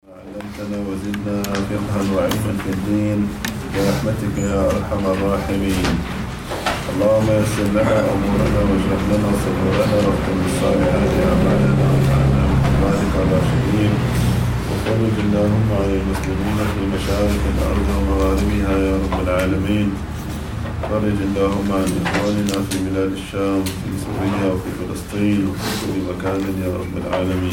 علمتنا وزدنا فقها وعلما في الدين برحمتك يا أرحم الراحمين. اللهم يسر لنا أمورنا واجعل لنا صبورنا واختم بالصالحات أعمالنا واجعلنا من عبادك الراشدين. وفرج اللهم عن المسلمين في مشارق الأرض ومغاربها يا رب العالمين. فرج اللهم عن إخواننا في بلاد الشام في سوريا وفي فلسطين وفي كل مكان يا رب العالمين.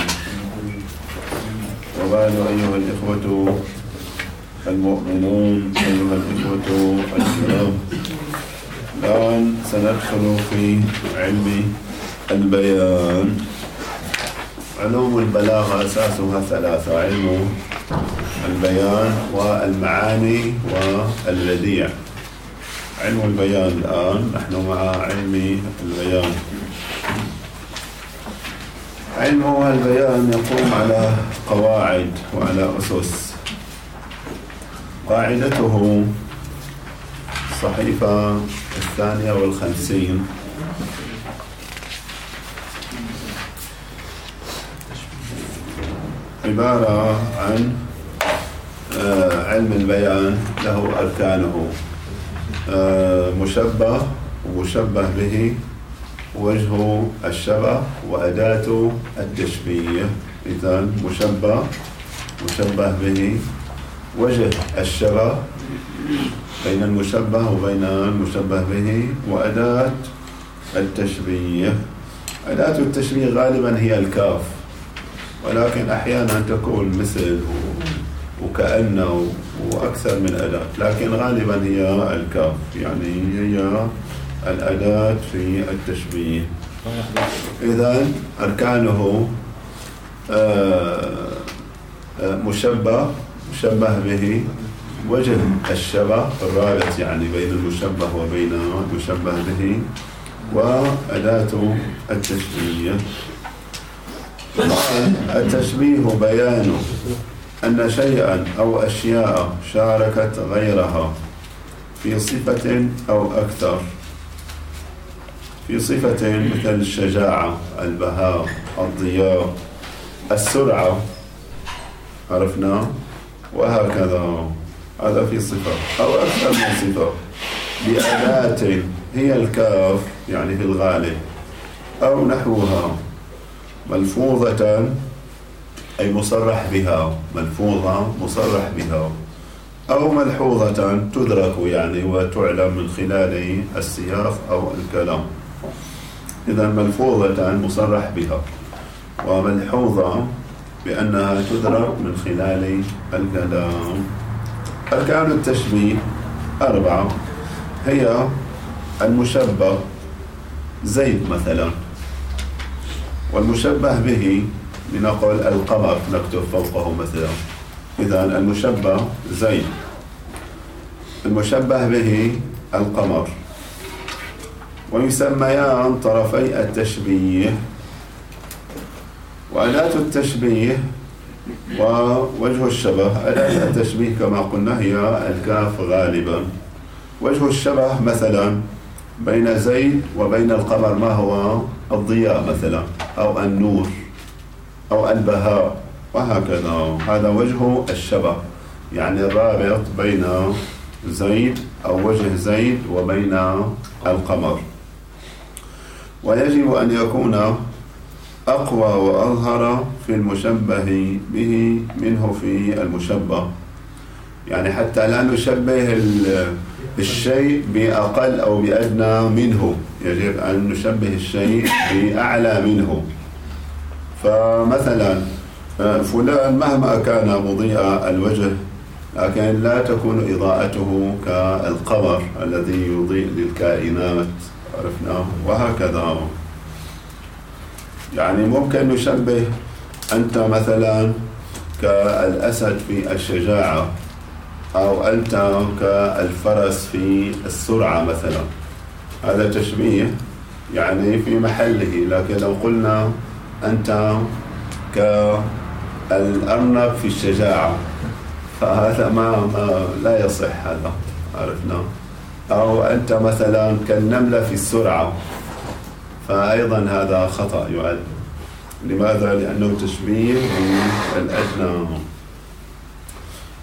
وبعد أيها الإخوة المؤمنون، أيها الإخوة الكرام، الآن سندخل في علم البيان. علوم البلاغة أساسها ثلاثة: علم البيان والمعاني والبديع. علم البيان الآن نحن مع علم البيان. علم البيان يقوم على قواعد وعلى أسس. قاعدته الصحيفة 52 عبارة عن علم البيان له أركانه: مشبه ومشبه به، وجه الشبه، وأداة التشبيه. إذن مشبه، مشبه به، وجه الشبه بين المشبه وبين المشبه به، وأداة التشبيه. أداة التشبيه غالبا هي الكاف، ولكن أحيانا تكون مثل وكأنه وأكثر من أداة، لكن غالبا هي الكاف، يعني هي الأداة في التشبيه. إذن أركانه مشبه، مشبه به، وجه الشبه الرابط يعني بين المشبه وبين المشبه به، وأداة التشبيه. التشبيه بيان أن شيئا أو أشياء شاركت غيرها في صفة أو أكثر، في صفة مثل الشجاعة، البهاء، الضياء، السرعة، عرفنا، وهكذا. هذا في صفة أو أكثر من صفة، بأداة هي الكاف يعني في الغالب، أو نحوها، ملفوظة أي مصرح بها، ملفوظة مصرح بها، أو ملحوظة تدرك يعني وتعلم من خلال السياق أو الكلام. إذا ملفوظة مصرح بها، وملحوظة بأنها تدرك من خلال الكلام. أركان التشبيه 4: هي المشبه زيد مثلا، والمشبه به لنقول القمر، نكتب فوقه مثلا. إذا المشبه زيد، المشبه به القمر. ويسميان طرفي التشبيه. وأداة التشبيه ووجه الشبه. أداة التشبيه كما قلنا هي الكاف غالبا. وجه الشبه مثلا بين زيد وبين القمر ما هو؟ الضياء مثلا، أو النور، أو البهاء، وهكذا. هذا وجه الشبه، يعني الرابط بين زيد أو وجه زيد وبين القمر. ويجب أن يكون أقوى وأظهر في المشبه به منه في المشبه، يعني حتى لا نشبه الشيء بأقل أو بأدنى منه، يجب أن نشبه الشيء بأعلى منه. فمثلا فلان مهما كان مضيء الوجه، لكن لا تكون إضاءته كالقمر الذي يضيء للكائنات، عرفنا، وهكذا. يعني ممكن نشبه أنت مثلا كالأسد في الشجاعة، أو أنت كالفرس في السرعة مثلا. هذا تشبيه يعني في محله. لكن لو قلنا أنت كالأرنب في الشجاعة، فهذا ما لا يصح، هذا عرفنا. أو أنت مثلا كالنملة في السرعة، فأيضا هذا خطأ يعد. لماذا؟ لأنه تشبيه بالأدنى.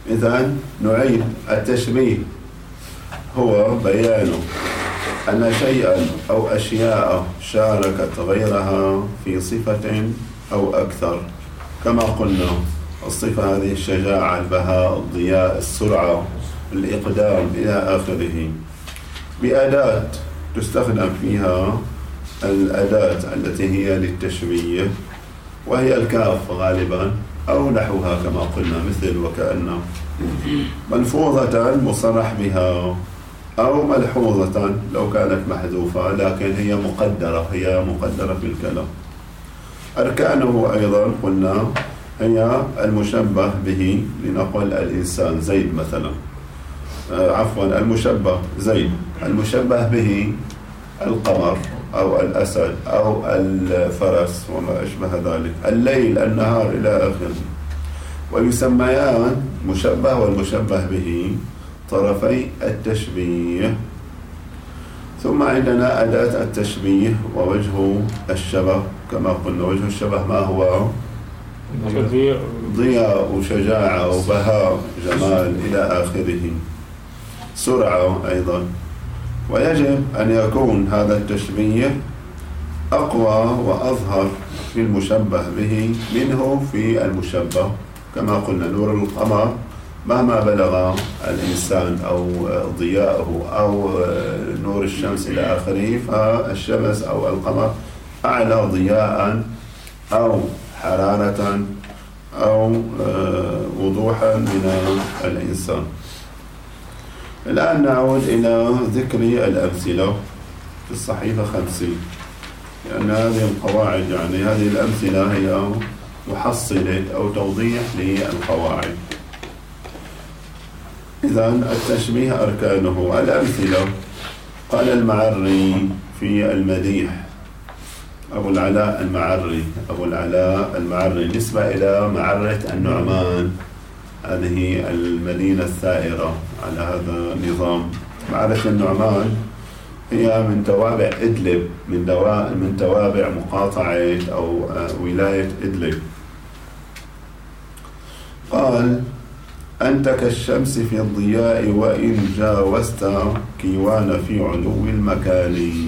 إذن نعيد التشبيه هو بيان أن شيئا أو أشياء شاركت غيرها في صفة أو أكثر، كما قلنا الصفة هذه الشجاعة، البهاء، الضياء، السرعة، الإقدام إلى آخره، بأداة تستخدم فيها الأداة التي هي للتشبيه، وهي الكاف غالبا أو نحوها كما قلنا، مثل وكأن، ملفوظة مصرح بها أو ملحوظة لو كانت محذوفة لكن هي مقدرة في الكلام. أركانه أيضا قلنا هي المشبه به، لنقل الإنسان زيد مثلا، المشبه زيد، المشبه به القمر أو الأسد أو الفرس وما أشبه ذلك، الليل، النهار إلى آخره. ويسميان مشبه والمشبه به طرفي التشبيه. ثم عندنا أداة التشبيه ووجه الشبه، كما قلنا وجه الشبه ما هو؟ ضياء وشجاعة وبهاء جمال إلى آخره، سرعة أيضا. ويجب أن يكون هذا التشبيه أقوى وأظهر في المشبه به منه في المشبه، كما قلنا نور القمر مهما بلغ الإنسان أو ضياءه أو نور الشمس إلى آخره، فالشمس أو القمر أعلى ضياء أو حرارة أو وضوحا من الإنسان. الآن نعود إلى ذكر الأمثلة في الصحيفة 50، لأن هذه القواعد يعني هذه الأمثلة هي محصلة أو توضيح للقواعد. إذن التشبيه أركانه. الأمثلة قال المعري في المديح، أبو العلاء المعري نسبة إلى معرة النعمان، هذه المدينة الثائرة على هذا النظام. معرة النعمان هي من توابع إدلب، من توابع مقاطعة أو ولاية إدلب. قال أنت كالشمس في الضياء وإن جاوزت كيوان في علو المكان.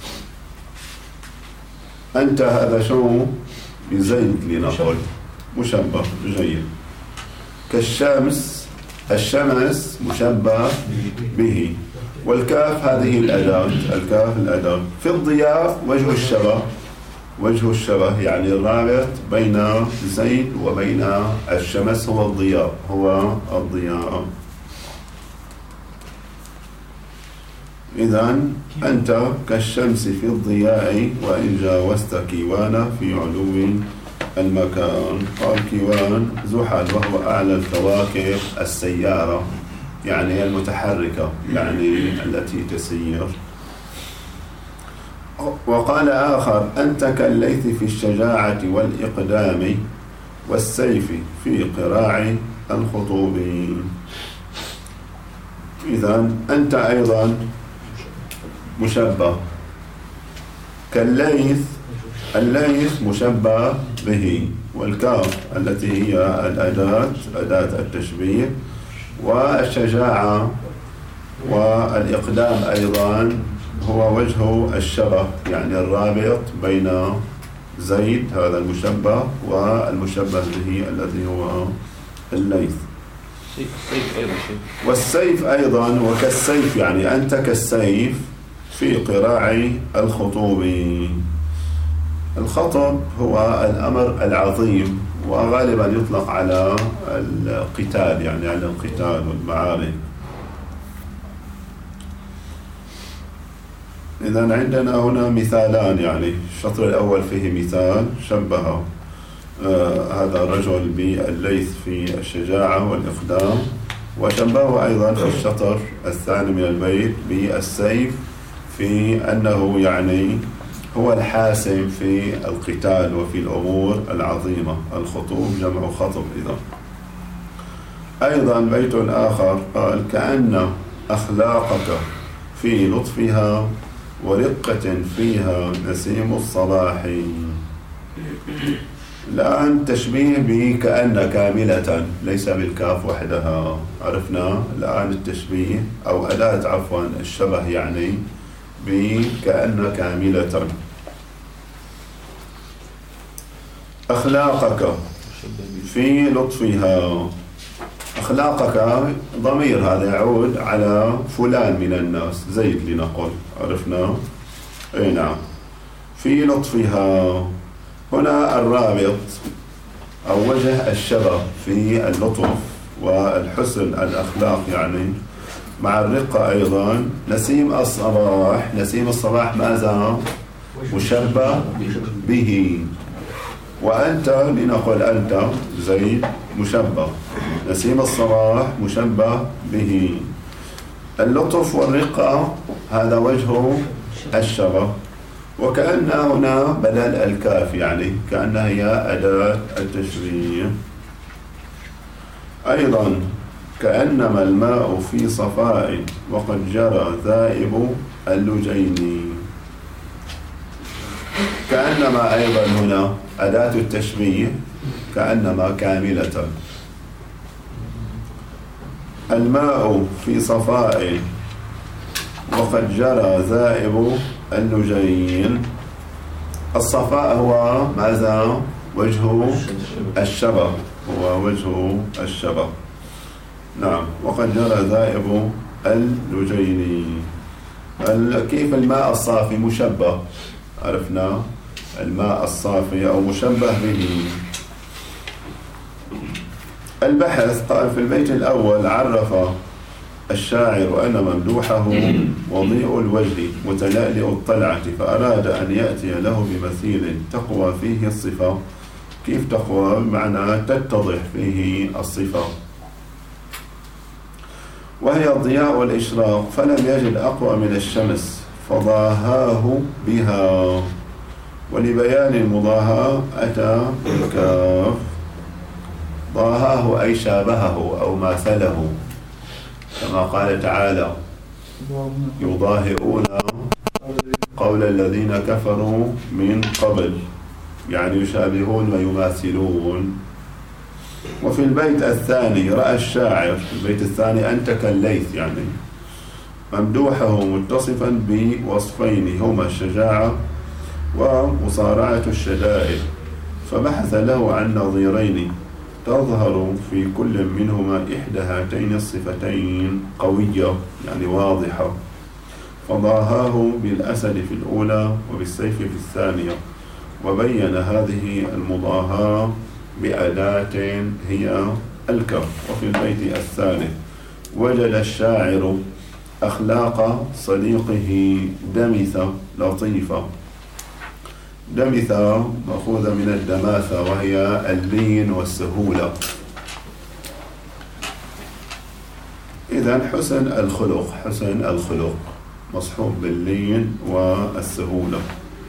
أنت هذا شو بزيد لنقل، مشبه جيد. كالشمس، الشمس مشبه به، والكاف هذه الأداة، الكاف الأداة. في الضياء وجه الشبه يعني الرابط بين زيد وبين الشمس هو الضياء. إذن أنت كالشمس في الضياء وإن جاوزت كيوان في علو المكان. قال كيوان زحل وهو أعلى الكواكب السيارة، يعني المتحركة، يعني التي تسير. وقال آخر أنت كالليث في الشجاعة والإقدام والسيف في قراع الخطوب. إذن أنت أيضا مشبه كالليث، الليث مشبه به، والكاف التي هي أداة التشبيه، والشجاعة والإقدام أيضا هو وجه الشبه، يعني الرابط بين زيد هذا المشبه والمشبه به الذي هو الليث. والسيف أيضا وكالسيف، يعني أنت كالسيف في قراع الخطوب. الخطب هو الأمر العظيم، وغالبا يطلق على القتال، يعني على القتال والمعارك. إذن عندنا هنا مثالان، يعني الشطر الأول فيه مثال شبه هذا الرجل بالليث في الشجاعة والإقدام، وشبهه أيضا في الشطر الثاني من البيت بالسيف في أنه يعني هو الحاسم في القتال وفي الأمور العظيمة. الخطوب جمع خطب. إذا أيضا بيت آخر قال كأن أخلاقك في لطفها ورقة فيها نسيم الصباح. الآن تشبيه بكأن كاملة، ليس بالكاف وحدها. عرفنا الآن التشبيه أو أداة عفوا الشبه يعني بكأن كاملة. أخلاقك في لطفها. أخلاقك ضمير هذا يعود على فلان من الناس، زيد لنقل. عرفنا؟ أي نعم. في لطفها هنا الرابط أو وجه الشبه في اللطف والحسن الأخلاق يعني مع الرقة أيضا. نسيم الصباح، نسيم الصباح ماذا؟ مشبه به. وأنت لنقل أنت زيد مشبه. نسيم الصباح مشبه به. اللطف والرقة هذا وجه الشبه. وكأن هنا بدل الكاف يعني كأنها هي أداة التشبيه. أيضا كأنما الماء في صفاء وقد جرى ذائب اللجين. كأنما أيضا هنا أداة التشبيه، كأنما كاملة. الماء في صفاء وقد جرى ذائب اللجين. الصفاء هو ماذا؟ وجه الشبه، هو وجه الشبه. نعم. وقد جرى ذائب اللجين. كيف الماء الصافي مشبه؟ عرفنا الماء الصافي أو مشبه به. البحث قال في البيت الأول عرف الشاعر أن ممدوحه وضيء الوجه متلألئ الطلعة، فأراد أن يأتي له بمثيل تقوى فيه الصفة. كيف تقوى؟ بمعنى تتضح فيه الصفة. وهي الضياء والإشراق، فلم يجد أقوى من الشمس فضاهاه بها. ولبيان المضاهاة أتى بالكاف. ضاهاه أي شابهه أو ماثله، كما قال تعالى يضاهئون قول الذين كفروا من قبل، يعني يشابهون ويماثلون. وفي البيت الثاني رأى الشاعر، في البيت الثاني أنت كالليث يعني ممدوحه متصفا بوصفين هما الشجاعة ومصارعة الشدائد، فبحث له عن نظيرين تظهر في كل منهما إحدى هاتين الصفتين قوية يعني واضحة، فضاهاه بالأسد في الأولى وبالسيف في الثانية. وبين هذه المضاهاة بأداة هي الكف. وفي البيت الثالث وجد الشاعر أخلاق صديقه دمثة لطيفة. دمثة مأخوذة من الدماثة وهي اللين والسهولة. إذن حسن الخلق، حسن الخلق مصحوب باللين والسهولة.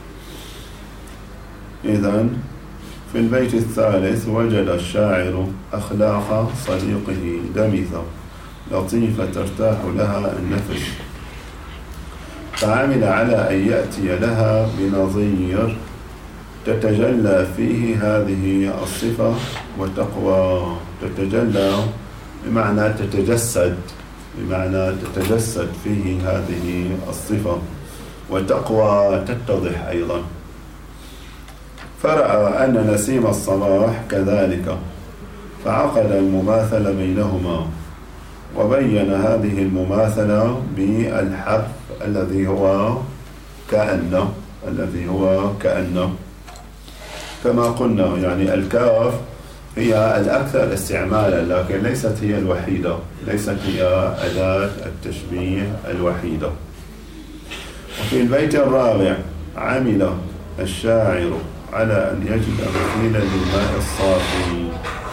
إذن في البيت الثالث وجد الشاعر أخلاق صديقه دمثة لطيفة ترتاح لها النفس، فعمل على أن يأتي لها بنظير تتجلى فيه هذه الصفة وتقوى. تتجلى بمعنى تتجسد، بمعنى تتجسد فيه هذه الصفة، وتقوى تتضح أيضا. فرأى أن نسيم الصباح كذلك، فعقد المماثلة بينهما، وبين هذه المماثلة بالحرف الذي هو كأنه، الذي هو كأنه كما قلنا. يعني الكاف هي الأكثر استعمالا لكن ليست هي الوحيدة، ليست هي أداة التشبيه الوحيدة. وفي البيت الرابع عمل الشاعر على أن يجد مثيلا للماء الصافي.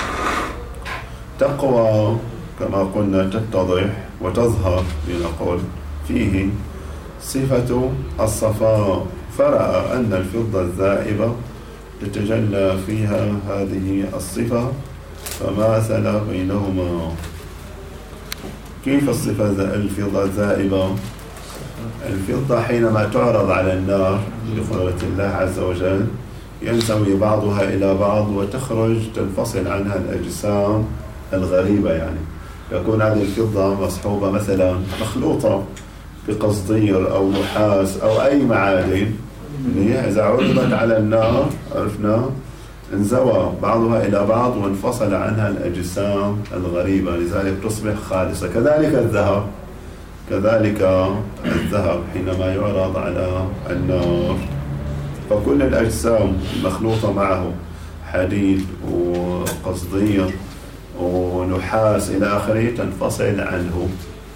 تقوى كما قلنا تتضح وتظهر لنقول فيه صفة الصفاء، فرأى أن الفضة الذائبة تتجلى فيها هذه الصفة فماثل بينهما. كيف الصفة الفضة الذائبة؟ الفضة حينما تعرض على النار بقدرة الله عز وجل ينزوي بعضها إلى بعض وتخرج تنفصل عنها الأجسام الغريبة. يعني يكون هذه الفضة مصحوبة مثلا مخلوطة بقصدير أو نحاس أو أي معادن اللي إذا عرضت على النار عرفنا انزوى بعضها إلى بعض وانفصل عنها الأجسام الغريبة، لذلك تصبح خالصة. كذلك الذهب حينما يعرض على النار، فكل الأجسام المخلوطة معه حديد وقصدير ونحاس إلى آخره تنفصل عنه.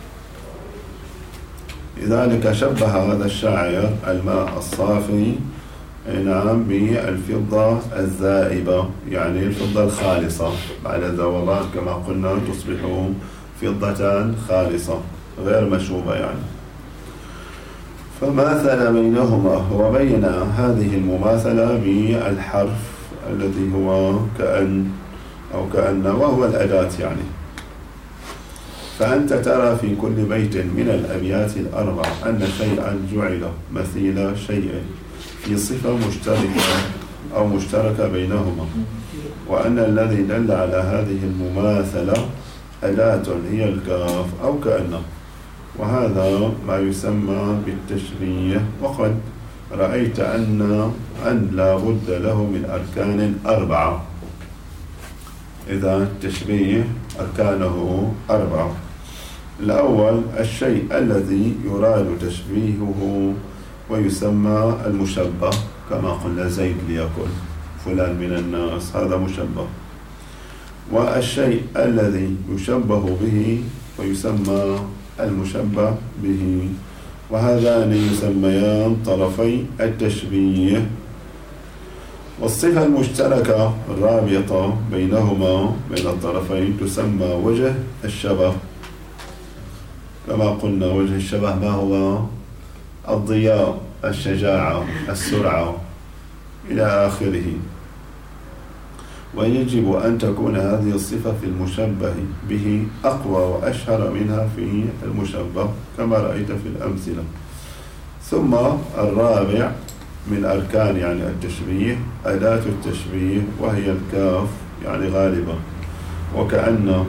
لذلك شبه هذا الشاعر الماء الصافي بالفضة الذائبة، يعني الفضة الخالصة بعد الذوبان كما قلنا تصبح فضة خالصة غير مشوبة يعني. فماثل بينهما وبين هذه المماثلة بالحرف الذي هو كأن أو كأن وهو الأداة يعني. فأنت ترى في كل بيت من الأبيات الأربع أن شيئا جعل مثيل شيء في صفة مشتركة أو مشتركة بينهما، وأن الذي دل على هذه المماثلة أداة هي الكاف أو كأن، وهذا ما يسمى بالتشبيه. وقد رأيت أن لا بد له من أركان أربعة. إذا التشبيه أركانه أربعة. الأول الشيء الذي يراد تشبيهه ويسمى المشبه، كما قلنا زيد ليكن فلان من الناس، هذا مشبه. والشيء الذي يشبه به ويسمى المشبه به، وهذان يسميان طرفي التشبيه. والصفة المشتركة الرابطة بينهما بين الطرفين تسمى وجه الشبه. كما قلنا وجه الشبه ما هو؟ الضياء، الشجاعة، السرعة إلى آخره. ويجب أن تكون هذه الصفة في المشبه به أقوى وأشهر منها في المشبه كما رأيت في الأمثلة. ثم الرابع من أركان يعني التشبيه أداة التشبيه، وهي الكاف يعني غالبا، وكأن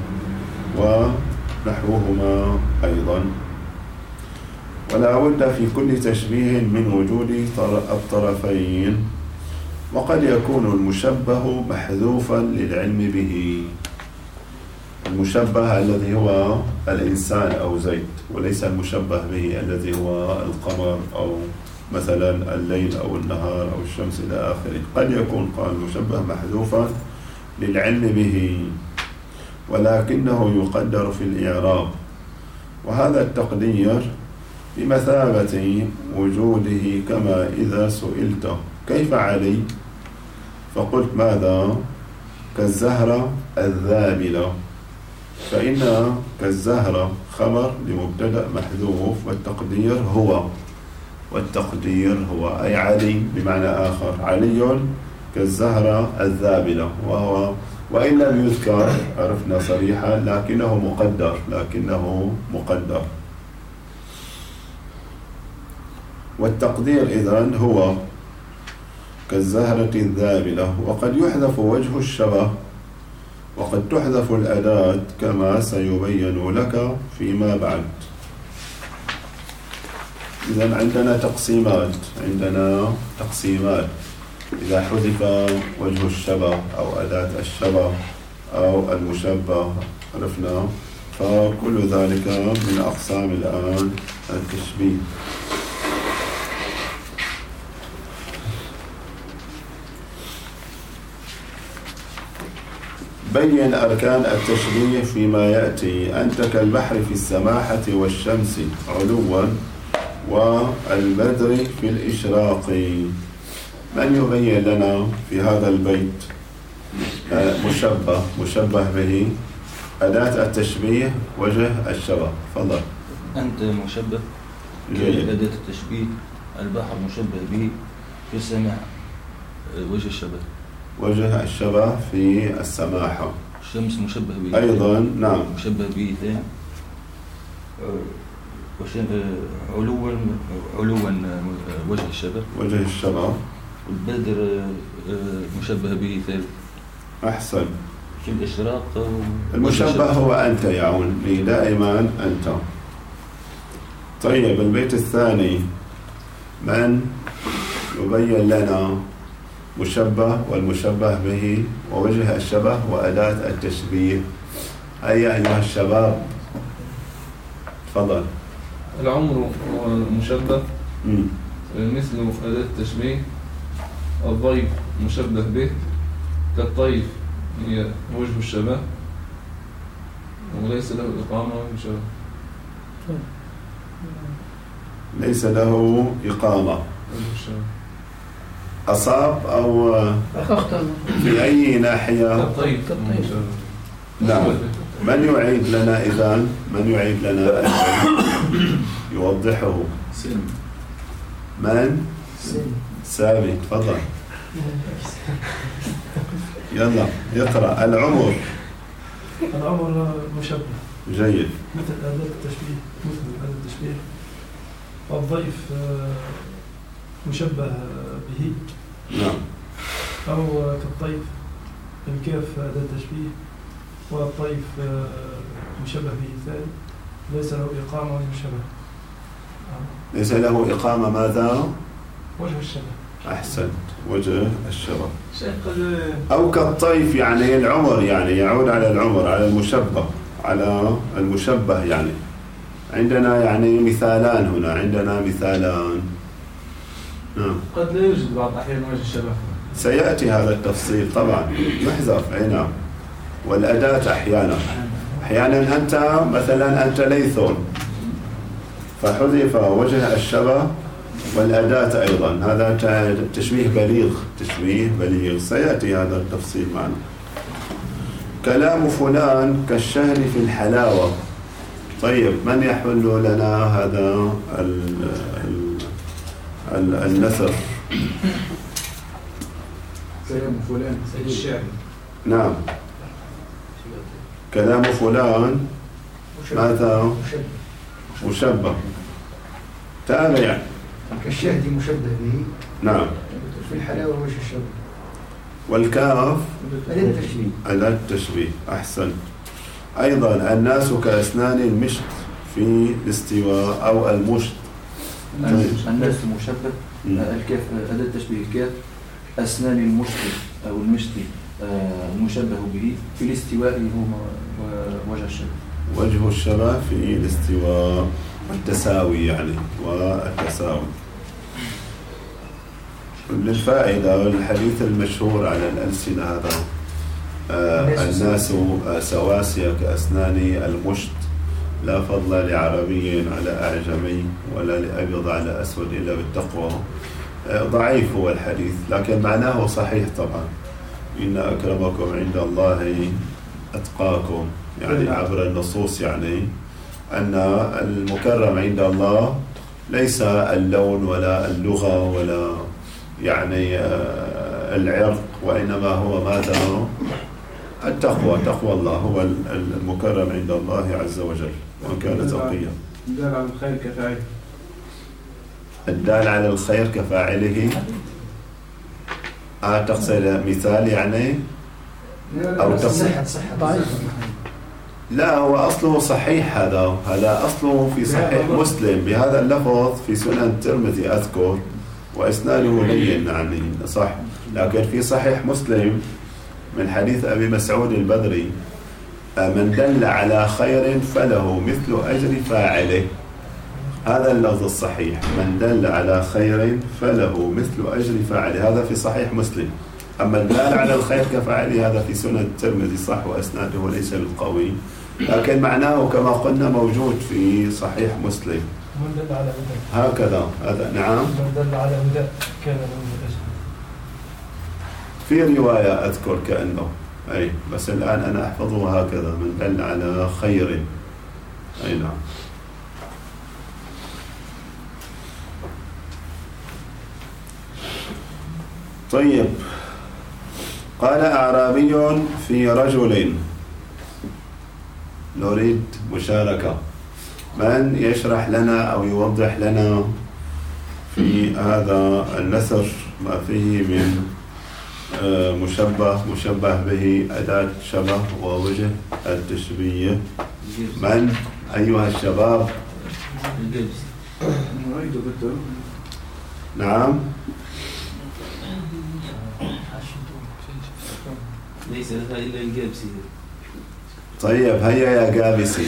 ونحوهما أيضا. ولا بد في كل تشبيه من وجود الطرفين، وقد يكون المشبه محذوفا للعلم به. المشبه الذي هو الإنسان أو زيد، وليس المشبه به الذي هو القمر أو مثلا الليل أو النهار أو الشمس إلى آخره. قد يكون قال المشبه محذوفا للعلم به، ولكنه يقدر في الإعراب، وهذا التقدير بمثابة وجوده. كما إذا سئلت كيف علي فقلت ماذا؟ كالزهرة الذابلة، فإن كالزهرة خبر لمبتدأ محذوف، والتقدير هو أي علي بمعنى آخر، علي كالزهرة الذابلة، وإن لم يذكر عرفنا صريحا لكنه مقدر. والتقدير إذن هو كالزهرة الذابلة. وقد يحذف وجه الشبه، وقد تحذف الأداة كما سيبين لك فيما بعد. إذن عندنا تقسيمات. إذا حذف وجه الشبه أو أداة الشبه أو المشبه عرفنا، فكل ذلك من أقسام الآن التشبيه. بين أركان التشبيه فيما يأتي. أنت كالبحر في السماحة والشمس علوا والبدر في الإشراق. من يبين لنا في هذا البيت مشبه به أداة التشبيه وجه الشبه؟ فضل. أنت مشبه أداة التشبيه، البحر مشبه به في السماحة وجه الشبه في السماحة. الشمس مشبه به أيضا نعم مشبه به ثاني. علوا وجه الشبه والبدر مشبه به ثالث. أحسن. في الإشراق المشبه هو أنت يعون لي دائما أنت. طيب البيت الثاني من يبين لنا مشبه والمشبه به ووجه الشبه وأداة التشبيه. أي أيها الشباب تفضل. العمر هو المشبه مثل أداة التشبيه. الضيف مشبه به كالطيف هي وجه الشبه وليس له إقامة وجه شبه. ليس له إقامة. أصاب أو في أي ناحية؟ كالطيف. نعم. من يعيد لنا إذن؟ من يعيد لنا يوضحه؟ من؟ سامي تفضل. يلا يقرأ. العمر مشبه. جيد. مثل أداة التشبيه. والضيف مشبه به. نعم. أو كالطيف. الكاف أداة التشبيه والطيف مشبه به ثاني ليس له إقامة وجه الشبه. ليس له إقامة ماذا؟ وجه الشبه. أحسنت. وجه الشبه. أو كالطيف يعني العمر يعني يعود على العمر على المشبه على المشبه يعني. عندنا يعني مثالان هنا. عندنا مثالان. قد لا يوجد بعض الأحيان وجه الشبه. سيأتي هذا التفصيل طبعا يحذف. أي نعم. والأداة أحيانا أنت مثلا أنت ليث فحذف وجه الشبه والأداة أيضا. هذا تشبيه بليغ. سيأتي هذا التفصيل معنا. كلام فلان كالشهر في الحلاوة. طيب من يحل لنا هذا النثر؟ كلام فلان الشعر. نعم. كلام فلان ماذا؟ مشبه. تابع. كالشهد مشبه به. نعم. في الحلاوة وجه الشبه. والكاف أداة التشبيه. أحسن. أيضا الناس كأسنان المشط في الاستواء أو المشط. الناس مشبه. الكاف أداة تشبيه الكاف. أسنان المشط أو المشط المشبه به في الاستواء هو وجه الشبه. وجه الشبه في الاستواء والتساوي يعني والتساوي. للفائدة الحديث المشهور على الألسنة هذا الناس سواسية كأسنان المشط لا فضل لعربي على أعجمي ولا لأبيض على أسود إلا بالتقوى. ضعيف هو الحديث لكن معناه صحيح طبعا. إن أكرمكم عند الله أتقاكم يعني عبر النصوص يعني أن المكرم عند الله ليس اللون ولا اللغة ولا يعني العرق وإنما هو ماذا؟ التقوى. تقوى الله هو المكرم عند الله عز وجل وإن كان تقيا. الدال على الخير كفاعله. الدال على الخير كفاعله. تقصد مثال يعني أو صحة لا هو أصله صحيح. هذا أصله في صحيح مسلم بهذا اللفظ في سنن الترمذي أذكر وإسناده لين يعني صح. لكن في صحيح مسلم من حديث أبي مسعود البدري من دل على خير فله مثل أجر فاعله. هذا اللفظ الصحيح. من دل على خير فله مثل أجر فاعله. هذا في صحيح مسلم. أما الدال على الخير كفاعله هذا في سنن الترمذي صح وأسناده ليس بالقوي لكن معناه كما قلنا موجود في صحيح مسلم. من دل على هدى. هكذا هذا نعم. من دل على هدى كان له أجر. في رواية أذكر كأنه أي بس الآن أنا أحفظه هكذا. من دل على خير. أي نعم. طيب. قال أعرابي في رجل. نريد مشاركة. من يشرح لنا أو يوضح لنا في هذا النثر ما فيه من مشبه به، أداة شبه ووجه التشبيه. من أيها الشباب؟ نعم. ليس لها إلا الجابسي. طيب هيا يا جابسي.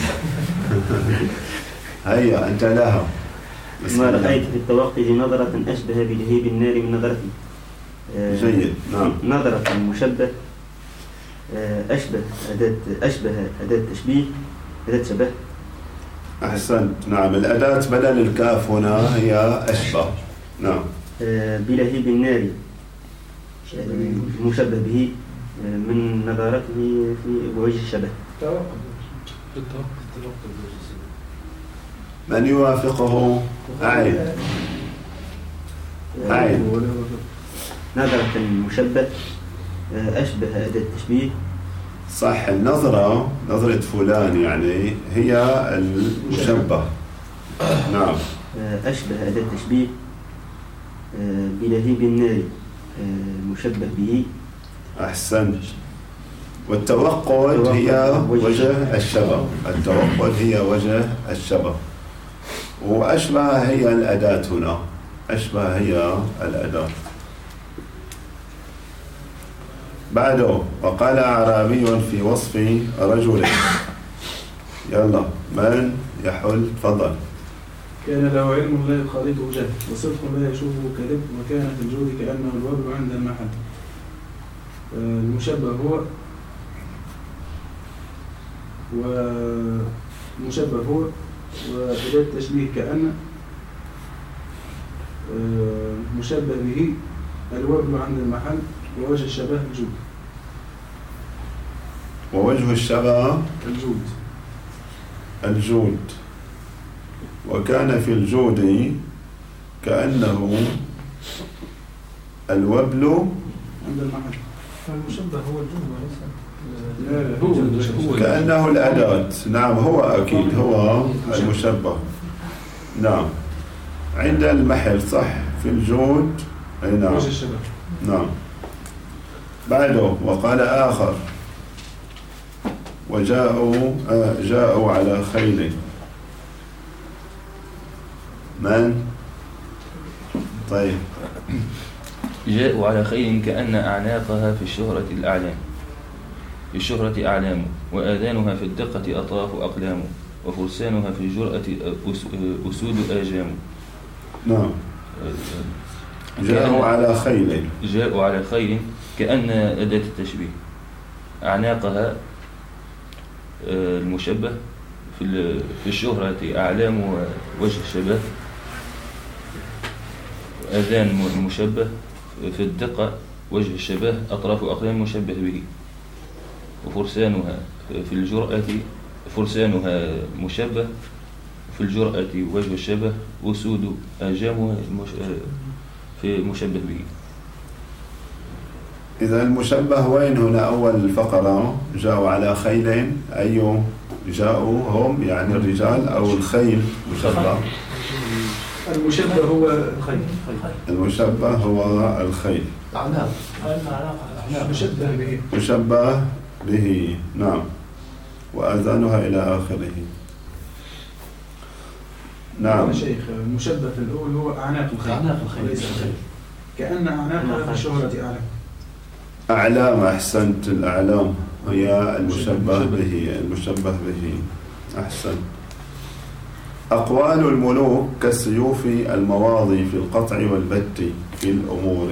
هيا أنت لها. ما رأيت في التوقف نظرة أشبه بلهيب النار من نظرتي. جيد. نعم. نظرة المشبه أشبه أداة تشبيه، أداة شبه. أحسنت. نعم، الأداة بدل الكاف هنا هي أشبه. نعم. بلهيب النار مشبه به من نظارته في وجه الشبه. من يوافقه؟ عين. نظرة المشبه أشبه أداة تشبيه. صح، النظرة نظرة فلان يعني هي المشبه. نعم. أشبه أداة تشبيه بلهيب النار مشبه به. أحسنت. والتوقد هي وجه الشبه. التوقد هي وجه الشبه، وأشبه هي الأداة هنا. أشبه هي الأداة. بعده وقال أعرابي في وصف رجل. يلا من يحل؟ تفضل. كان له علم لا يخالطه جهل، وصدق لا يشوفه كذب، وكان في الجود كأنه الوبل عند المحل. المشبه هو وأداة تشبيه كأن مشبه به الوبل عند المحل، ووجه الشبه الجود. ووجه الشبه الجود. وكان في الجود كأنه الوبل عند المحل. المشبه هو الجود وليس هو كأنه الأداة. نعم، هو أكيد هو المشبه. نعم، عند المحل. صح، في الجود. أي نعم. وجه الشبه. نعم. بعده وقال آخر جاءوا على خيل. من؟ طيب. جاءوا على خيل كأن أعناقها في الشهرة أعلام، وآذانها في الدقة أطراف أقلام، وفرسانها في الجرأة أسود آجام. نعم. جاءوا على خيل كأن أداة التشبيه. أعناقها المشبه في الشهرة أعلام ووجه الشبه، أذان المشبه في الدقة وجه الشبه، أطراف أقلام مشبه به. وفرسانها في الجرأة فرسانها مشبه في الجرأة وجه الشبه، أسود آجام في مشبه به. إذا المشبه وين هنا؟ أول الفقرة جاءوا على خيل. أي جاءوا هم يعني الرجال أو الخيل مشبه؟ المشبه هو الخيل. المشبه هو الخيل. مشبه به. نعم. وأذانها إلى آخره. نعم. يا شيخ، المشبه في الأول هو أعناق الخيل وليس الخيل. كأن أعناقها في الشهرة أعلام. أحسنت. الأعلام هي المشبه به. أحسن. أقوال الملوك كالسيوف المواضي في القطع والبت في الأمور.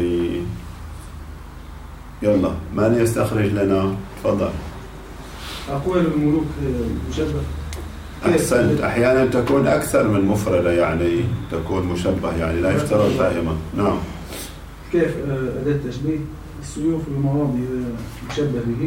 يلا من يستخرج لنا؟ تفضل. أقوال الملوك مشبه. أحسنت. أحيانا تكون أكثر من مفردة، يعني تكون مشبه، يعني لا يفترض دائما. نعم. كيف أداة تشبيه؟ السيوف المواضي مشبه به،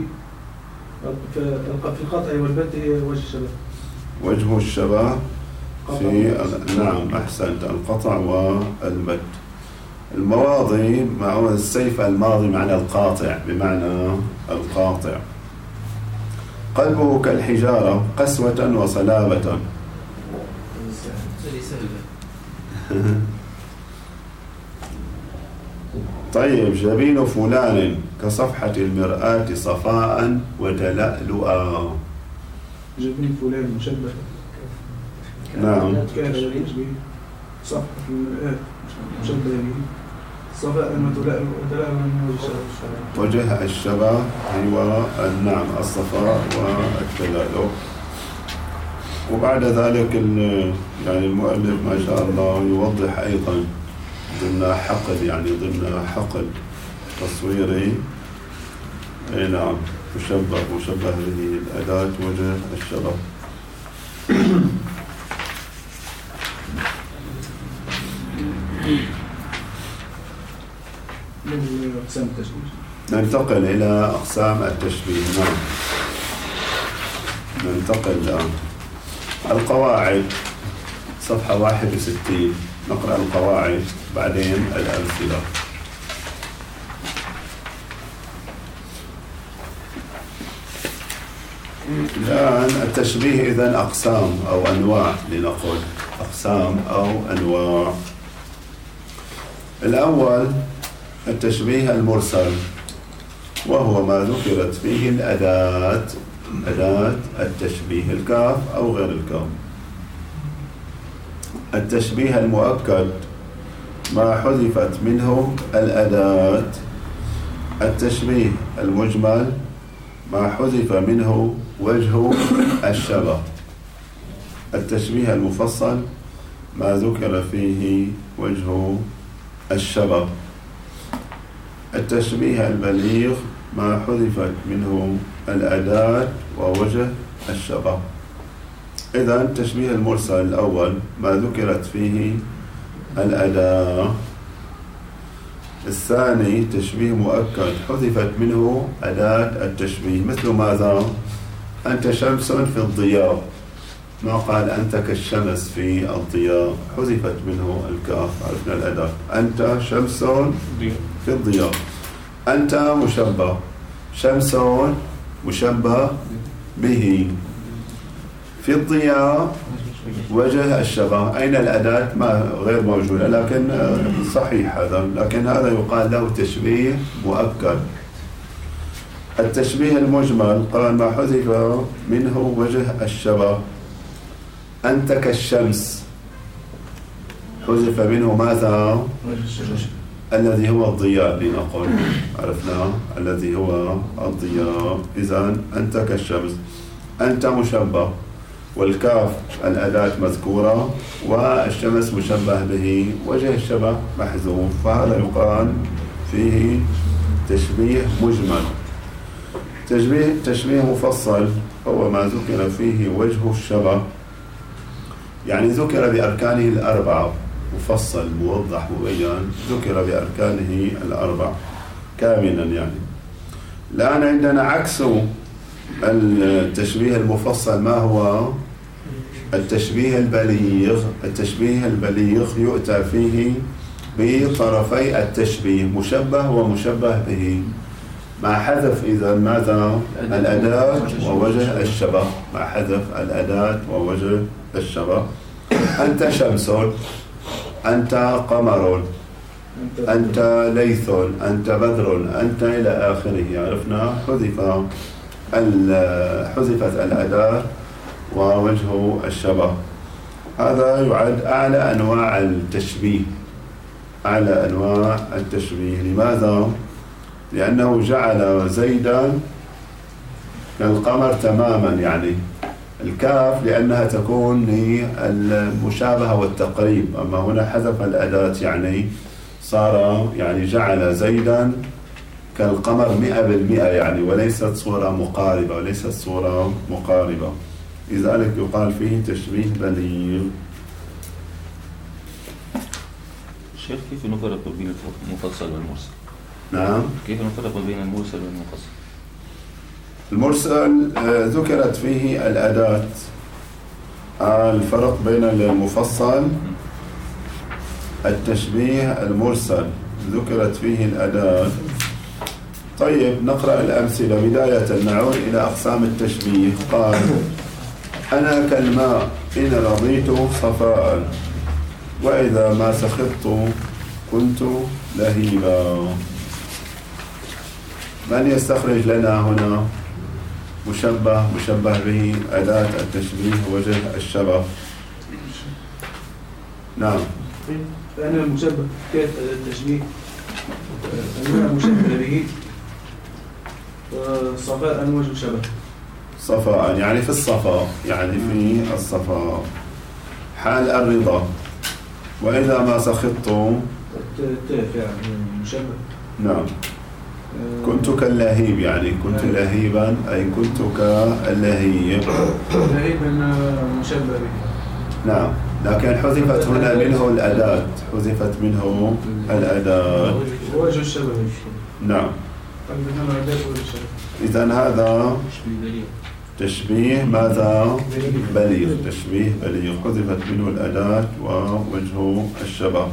في القطع والبت هي وجه الشبه. وجه الشبه في نعم. أحسنت. القطع والبت. المواضي مع السيف الماضي معنى القاطع، بمعنى القاطع. قلبه كالحجارة قسوة وصلابة. طيب جبين فلان كصفحة المرآة صفاء وتلألؤا. جبين فلان مشبه. نعم. كان تشبيه صفحة المرآة مشبه به صفاء وتلألؤ من وجه الشبه هو النعم الصفاء والتلألؤ. وبعد ذلك يعني المؤلف ما شاء الله يوضح أيضا ضمن حقل، يعني ضمن حقل تصويري، أي نعم، مشبه به الأداة وجه الشبه. من أقسام التشبيه. ننتقل إلى أقسام التشبيه. نعم، ننتقل الآن. القواعد صفحة 61. نقرأ القواعد بعدين الأمثلة. الآن التشبيه إذن أقسام أو أنواع، لنقول أقسام أو أنواع. الأول التشبيه المرسل، وهو ما ذكرت فيه الأداة، أداة التشبيه، الكاف أو غير الكاف. التشبيه المؤكد، ما حذفت منه الأداة. التشبيه المجمل، ما حذف منه وجه الشبه. التشبيه المفصل، ما ذكر فيه وجه الشبه. التشبيه البليغ، ما حذفت منه الأداة ووجه الشبه. إذن التشبيه المرسل الأول ما ذكرت فيه الأداة. الثاني تشبيه مؤكد حذفت منه أداة التشبيه، مثل ماذا؟ أنت شمس في الضياء، ما قال أنت كالشمس في الضياء، حذفت منه الكاف، عرفنا الأداة. أنت شمس في الضياء، أنت مشبه، شمس مشبه به، في الضياء وجه الشبه. أين الأداة؟ ما غير موجودة، لكن صحيح هذا، لكن هذا يقال له تشبيه مؤكد. التشبيه المجمل قال ما حذف منه وجه الشبه. أنت كالشمس، حذف منه ماذا؟ الذي هو الضياء، لنقول عرفنا الذي هو الضياء. إذن أنت كالشمس، أنت مشبه، والكاف الأداة مذكورة، والشمس مشبه به، وجه الشبه محذوف، فهذا يقال فيه تشبيه مجمل. تشبيه مفصل هو ما ذكر فيه وجه الشبه، يعني ذكر بأركانه الأربعة، مفصل موضح مبين، ذكر بأركانه الأربع كاملا يعني. الآن عندنا عكس التشبيه المفصل، ما هو؟ التشبيه البليغ. التشبيه البليغ يؤتى فيه بطرفي التشبيه، مشبه ومشبه به، مع حذف إذا ماذا؟ الأداة ووجه الشبه، مع حذف الأداة ووجه الشبه. أنت شمس، أنت قمر، أنت ليث، أنت بدر، أنت إلى آخره، عرفنا. حذفت الأداة ووجه الشبه. هذا يعد أعلى أنواع التشبيه، أعلى أنواع التشبيه. لماذا؟ لأنه جعل زيدا كالقمر تماما، يعني الكاف لأنها تكون للمشابهة والتقريب، أما هنا حذف الأداة، يعني صار يعني جعل زيدا كالقمر 100%، يعني وليست صورة مقاربة، وليست صورة مقاربة، لذلك يقال فيه تشبيه بليغ. شيخ، كيف نفرق بين المفصل والمرسل؟ نعم، كيف نفرق بين المرسل والمفصل؟ المرسل ذكرت فيه الأداة. الفرق بين المفصل، التشبيه المرسل ذكرت فيه الأداة. طيب نقرأ الأمثلة. بداية نعود إلى أقسام التشبيه. قال أنا كالماء إن رضيت صفاء، وإذا ما سخطت كنت لهيبا. من يستخرج لنا هنا مشبه به أداة التشبيه وجه الشبه؟ نعم. فأنا المشبه كيف أداة التشبيه أنا مشبه به صفاء وجه الشبه. صفاء يعني في الصفاء، يعني في الصفاء حال الرضا. وإذا ما سخطت يعني مشبه. نعم. كنت كاللهيب، يعني كنت لهيبا أي كنت كاللهيب. لهيبا مشبه به. نعم، لكن حذفت هنا منه الأداة، حذفت منه الأداة وجه الشبه. نعم. إذن هذا تشبيه ماذا؟ بليغ. تشبيه بليغ، حذفت منه الأداة ووجه الشبه.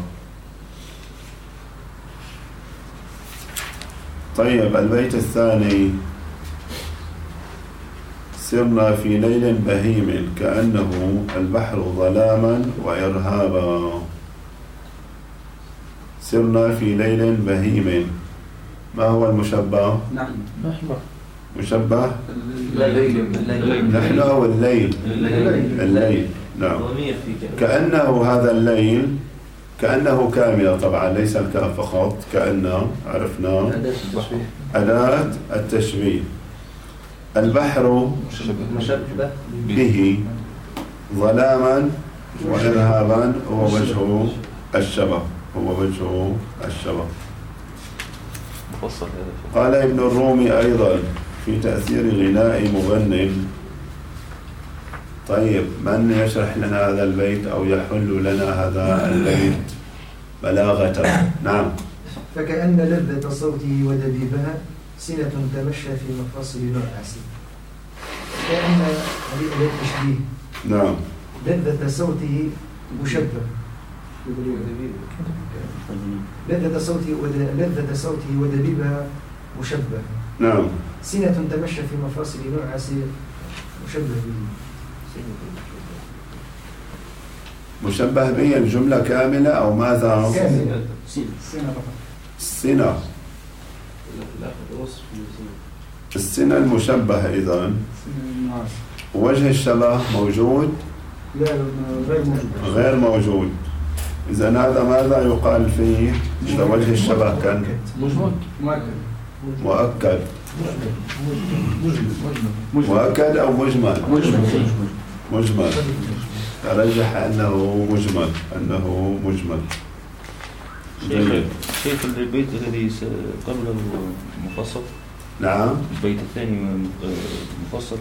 طيب البيت الثاني: سرنا في ليل بهيم كأنه البحر ظلاما وإرهابا. سرنا في ليل بهيم، ما هو المشبه؟ نحن مشبه الليل. نحن أو الليل؟ الليل. نعم. كأنه هذا الليل، كأنه كاملة طبعا، ليس الكاف فقط. كأن عرفنا أداة التشبيه. البحر مشبه به، ظلاما وإرهابا هو وجه الشبه، هو وجه الشبه. قال ابن الرومي أيضا في تأثير غناء مغن. طيب من يشرح لنا هذا البيت أو يحل لنا هذا البيت بلاغة؟ نعم. فكأن لذة صوته ودبيبها سنة تمشى في مفاصل نعاس. كأن هذه التشبيه. نعم. لذة صوته مشبه. لذة صوته ودبيبها مشبه. نعم. سنة تمشى في مفاصل نعاس مشبه به. مشبه به الجملة كاملة أو ماذا؟ كاملة. السنة. السنة المشبه. إذن وجه الشبه موجود؟ لا، غير موجود. إذن هذا ماذا يقال فيه إذا وجه الشبه كان مؤكد؟ مؤكد أو مجمل؟ مجمل. أرجح أنه مجمل. شيخ البيت الذي قبله مفصل. نعم. البيت الثاني مفصل.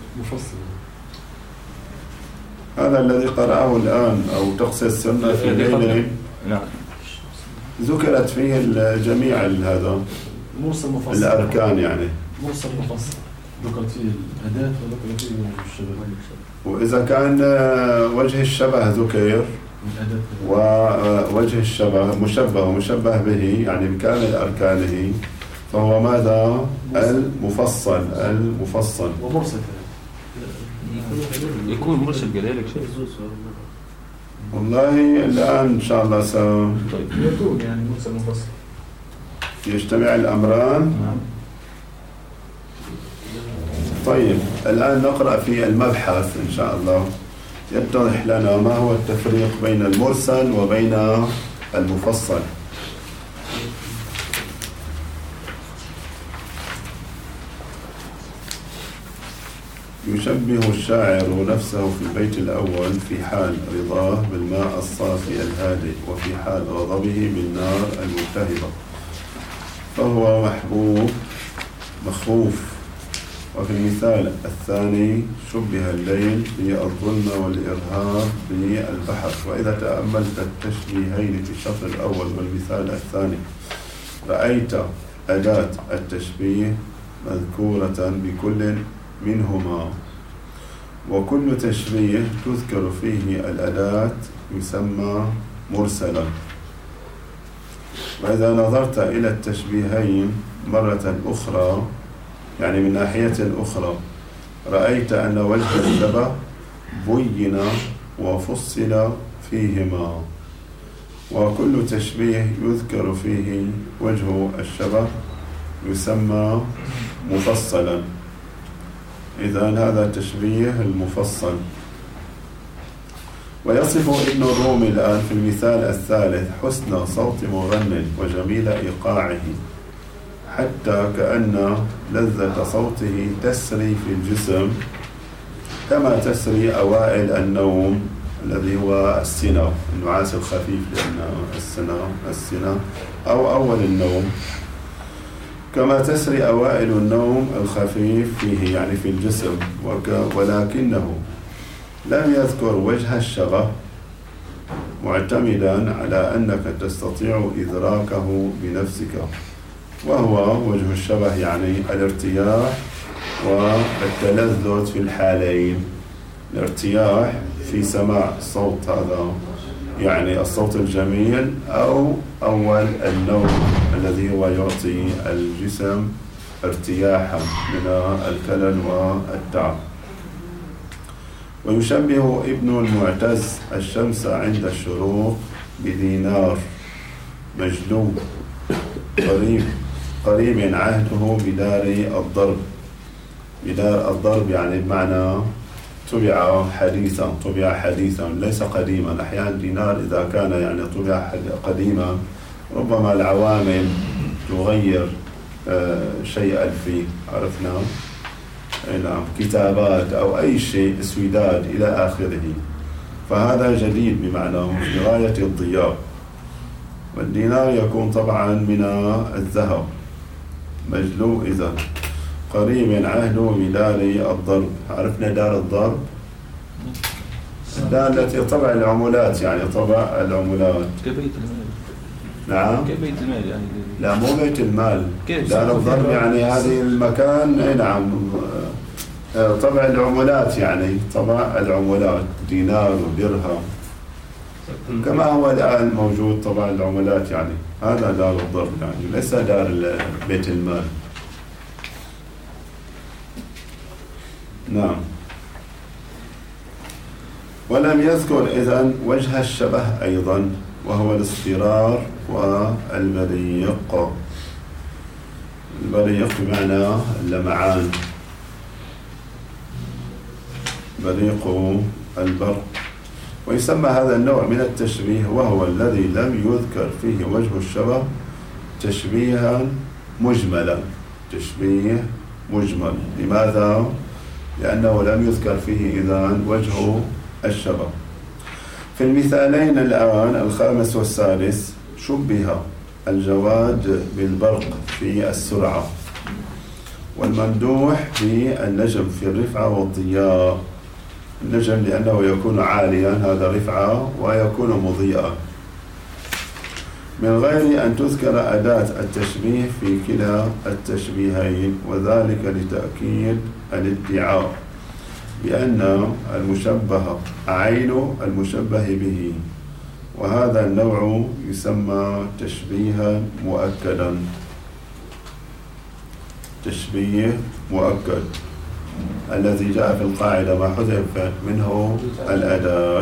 هذا الذي قرأه الآن أو تقصد السنة في ليل. نعم. ذكرت فيه جميع هذا الأركان، يعني موصل مفصل ذكرت فيه الأداة وذكرت فيه الشبه. وإذا كان وجه الشبه ذكر ووجه الشبه مشبه به يعني بكامل أركانه، فهو ماذا؟ المفصل. ومرسل يكون مرسل كذلك شيء. والله الآن إن شاء الله يكون يعني مرسل مفصل يجتمع الأمران. طيب الآن نقرأ في المبحث إن شاء الله، يتضح لنا ما هو التفريق بين المرسل وبين المفصل. يشبه الشاعر نفسه في البيت الأول في حال رضاه بالماء الصافي الهادئ، وفي حال غضبه بالنار الملتهبة، فهو محبوب مخوف. وفي المثال الثاني شبه الليل بالظلم والإرهاب بالبحر. وإذا تأملت التشبيهين في الشطر الأول والمثال الثاني رأيت أداة التشبيه مذكورة بكل منهما، وكل تشبيه تذكر فيه الأداة يسمى مرسلا. وإذا نظرت إلى التشبيهين مرة أخرى يعني من ناحية أخرى رأيت أن وجه الشبه بين وفصل فيهما، وكل تشبيه يذكر فيه وجه الشبه يسمى مفصلا. إذن هذا التشبيه المفصل. ويصف ابن الرومي الآن في المثال الثالث حسن صوت مغنٍ وجميل إيقاعه حتى كأن لذة صوته تسري في الجسم كما تسري أوائل النوم الذي هو السنة، النعاس الخفيف، لأن السنة أو أول النوم، كما تسري أوائل النوم الخفيف فيه يعني في الجسم. ولكنه لم يذكر وجه الشبه معتمدا على أنك تستطيع إدراكه بنفسك، وهو وجه الشبه يعني الارتياح والتلذذ في الحالين. الارتياح في سماع الصوت هذا يعني الصوت الجميل، أو أول النوم الذي هو يعطي الجسم ارتياحا من الكلل والتعب. ويشبه ابن المعتز الشمس عند الشروق بدينار مجلوب قريب عهده بدار الضرب. بدار الضرب يعني بمعنى طبع حديثا ليس قديما. أحيانا دينار إذا كان يعني طبع قديما ربما العوامل تغير شيئا فيه، عرفنا، نعم، كتابات أو أي شيء، اسوداد إلى آخره. فهذا جديد بمعنى في غاية الضياء. والدينار يكون طبعا من الذهب مجلو. إذا قريب عهده بدار الضرب، عرفنا دار الضرب، الدار التي طبع العملات، يعني طبع العملات كبيت المال. نعم، كبيت المال يعني. لا مو بيت المال، دار الضرب يعني هذه المكان. اي نعم، طبع العملات يعني طبع العملات، دينار ودرهم، كما هو الآن موجود طبع العملات. يعني هذا دار الضرب يعني ليس دار بيت المال. نعم. ولم يذكر إذن وجه الشبه أيضا، وهو الاصفرار والبريق. البريق بمعنى اللمعان، بريق البرق. ويسمى هذا النوع من التشبيه، وهو الذي لم يذكر فيه وجه الشبه، تشبيها مجملا. تشبيه مجمل. لماذا؟ لأنه لم يذكر فيه إذن وجه الشبه. في المثالين الآن الخامس والسادس شبه الجواد بالبرق في السرعة، والممدوح بالنجم في الرفعة والضياء. النجم لأنه يكون عاليا، هذا رفعة، ويكون مضيئا، من غير أن تذكر أداة التشبيه في كلا التشبيهين، وذلك لتأكيد الادعاء بأن المشبه عين المشبه به، وهذا النوع يسمى تشبيها مؤكدا. تشبيه مؤكد الذي جاء في القاعدة ما حذف منه الأداة.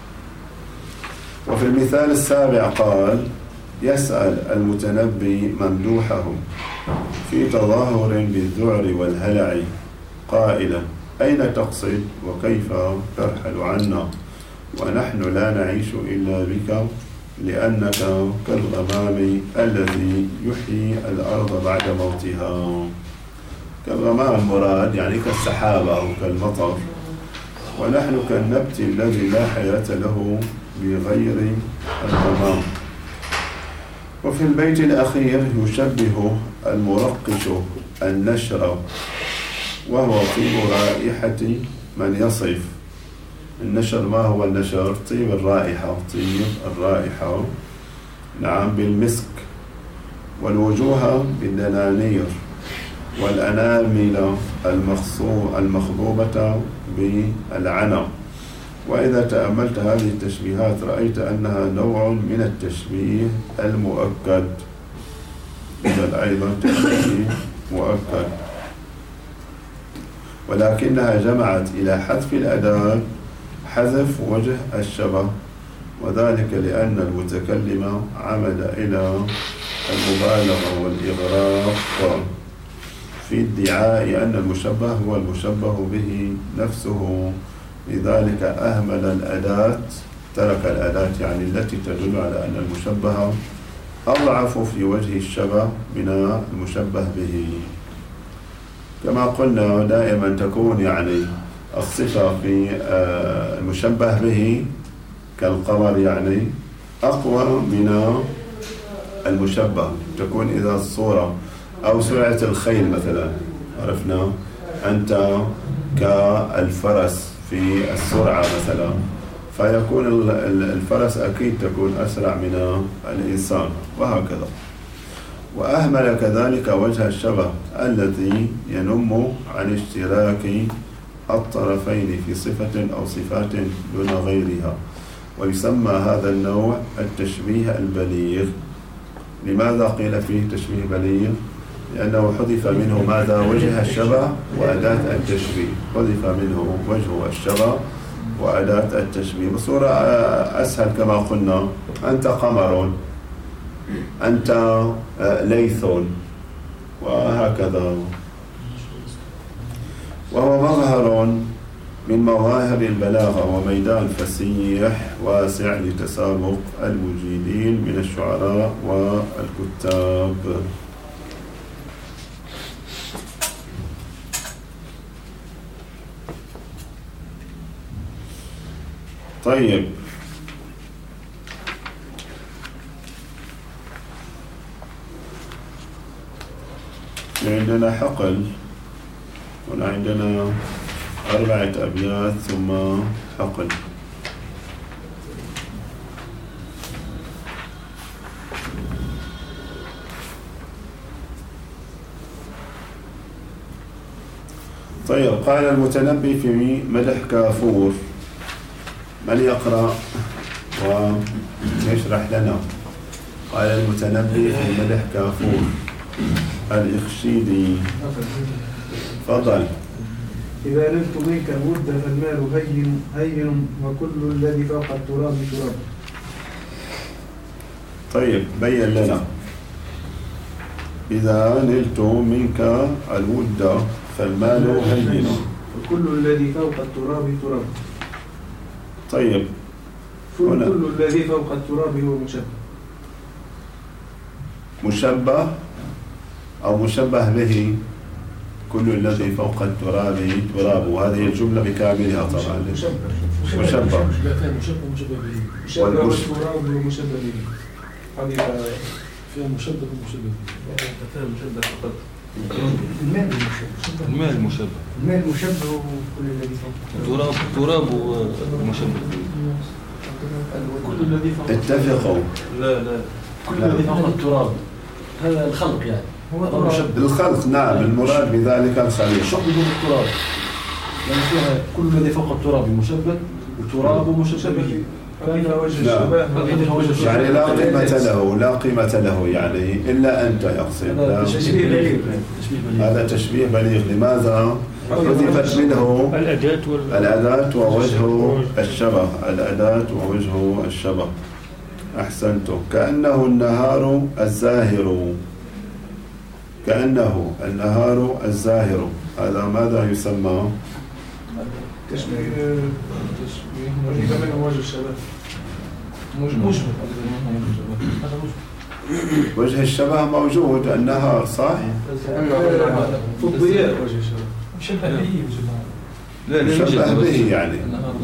وفي المثال السابع قال: يسأل المتنبي ممدوحه في تظاهر بالذعر والهلع قائلا: أين تقصد وكيف ترحل عنا، ونحن لا نعيش إلا بك، لأنك كالغمام الذي يحيي الأرض بعد موتها. كالغمام المراد يعني كالسحابة أو كالمطر، ونحن كالنبت الذي لا حياة له بغير الغمام. وفي البيت الأخير يشبه المرقش النشر، وهو طيب رائحة من يصف. النشر ما هو النشر؟ طيب الرائحة، طيب الرائحة، نعم، بالمسك، والوجوه بالدنانير، والأنامل المخضوبة بالعنب. وإذا تأملت هذه التشبيهات رأيت أنها نوع من التشبيه المؤكد. إذا أيضا تشبيه مؤكد، ولكنها جمعت إلى حذف الأداة حذف وجه الشبه، وذلك لأن المتكلم عمد إلى المبالغة والإغراق في ادعاء أن المشبه هو المشبه به نفسه، لذلك أهمل الأداة، ترك الأداة يعني التي تدل على أن المشبه أضعف في وجه الشبه من المشبه به. كما قلنا دائما تكون يعني الصفة في المشبه به كالقمر يعني أقوى من المشبه، تكون إذا الصورة أو سرعة الخيل مثلا عرفنا أنت كالفرس في السرعة مثلا، فيكون الفرس أكيد تكون أسرع من الإنسان وهكذا. وأهمل كذلك وجه الشبه الذي ينم عن اشتراك الطرفين في صفة أو صفات دون غيرها، ويسمى هذا النوع التشبيه البليغ. لماذا قيل فيه تشبيه بليغ؟ لأنه حذف منه ماذا؟ وجه الشبه وأداة التشبيه، حذف منه وجه الشبه وأداة التشبيه. بصورة أسهل كما قلنا أنت قمر، أنت ليث، وهكذا. وهو مظهر من مظاهر البلاغة وميدان فسيح واسع لتسابق المجيدين من الشعراء والكتاب. طيب، عندنا حقل، هنا عندنا 4 أبيات ثم حقل. طيب، قال المتنبي في مدح كافور. من يقرأ ويشرح لنا؟ قال المتنبي في مدح كافور الإخشيدي. فضل. إذا نلت منك الود فالمال هين وكل الذي فوق التراب تراب. طيب، بين لنا. إذا نلت منك الود فالمال هين وكل الذي فوق التراب تراب. طيب، كل الذي فوق التراب هو مشبه. مشبه أو مشبه به. كل الذي فوق التراب تراب، وهذه الجملة بكاملها طبعا. مشبه مشبه والتراب مشبه به. هذه فيها مشبه ومشبه به. فيها مشبه فقط. المال مشبه. المال مشبه وكل الذي فوق تراب ومشبه. كل الذي فوق اتفقوا. لا كل الذي فوق التراب هذا الخلق يعني. هو مشبه. الخلق، نعم، المراد بذلك الخلق. شق بدون التراب، لأن فيها كل الذي فوق التراب مشبه وتراب مشبه به. فيها وجه الشبه يعني لا قيمة له، لا قيمة له يعني إلا أنت يقصد. هذا تشبيه بليغ. لماذا؟ حذفت منه الأداة ووجه الشبه. الأداة ووجه الشبه. أحسنتم. كأنه النهار الزاهر. كأنه النهار الزاهر، هذا ماذا يسمى؟ تشبيه منه وجه الشبه. وجه الشبه موجود، النهار صح؟ في الضياء وجه الشبه. مشبه به. مشبه به يعني.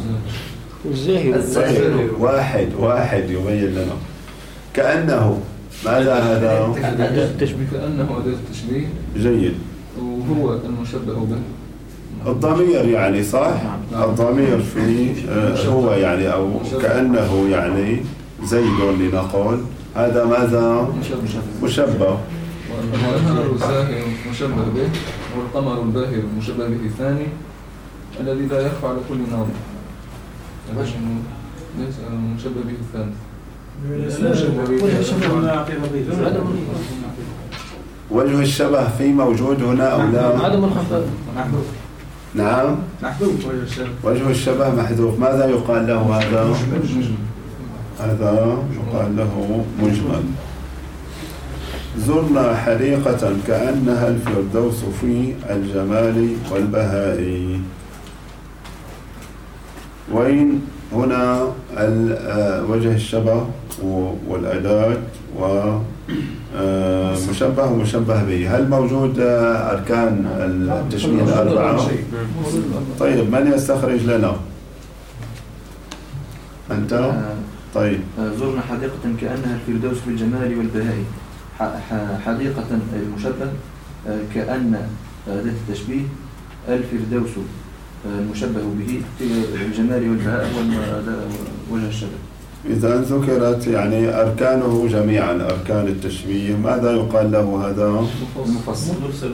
الزاهر. واحد يبين لنا. كأنه ماذا هذا؟ التشبيه. كأنه أداة التشبيه. جيد. وهو المشبه به. الضمير يعني صح؟ الضمير في هو يعني أو كأنه يعني زيد لنقول. هذا ماذا؟ مشبه. والنهار الزاهر مشبه به، والقمر الباهر مشبه به الثاني الذي لا يخفى على كل ناظر. ليس مشبه به الثاني. وجه الشبه في موجود هنا أو لا؟ عدم الخفاء. نعم، محذوف وجه الشبه. وجه الشبه محذوف. ماذا يقال له هذا؟ هذا يقال له مجمل. زرنا حديقة كأنها الفردوس في الجمال والبهاء. وين هنا وجه الشبه والأداة ومشبه ومشبه به؟ هل موجود أركان التشبيه الأربعة؟ طيب من يستخرج لنا؟ أنت؟ طيب. زرنا حديقة كأنها الفردوس في الجمال والبهاء. حديقة المشبه كأن أداة التشبيه، الفردوس المشبه به في الجمال والبهاء وجه الشبه. إذا ذكرت يعني أركانه جميعا، أركان التشبيه، ماذا يقال له هذا؟ مفصل.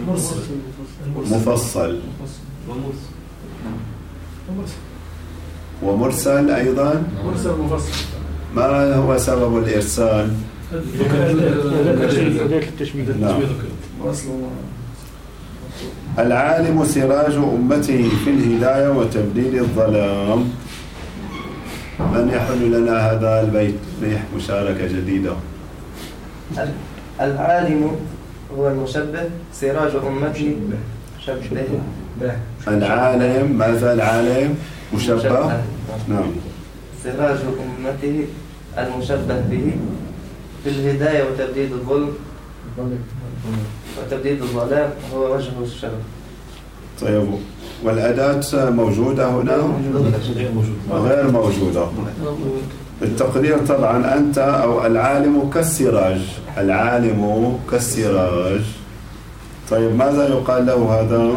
مفصل ومرسل أيضا. مرسل مفصل. ما هو سبب الإرسال؟ نعم. العالم سراج أمته في الهداية وتبديل الظلام. من يحل لنا هذا البيت؟ ريح مشاركة جديدة. العالم هو المشبه، سراج أمته شبه. العالم، ماذا العالم؟ مشبه. نعم. سراج أمته المشبه به في الهداية وتبديد الظلم وتبديد الظلام هو وجه الشبه. طيب، والأداة موجودة هنا؟ غير موجودة. التقدير طبعا أنت أو العالم كالسراج. العالم كالسراج. طيب ماذا يقال له هذا؟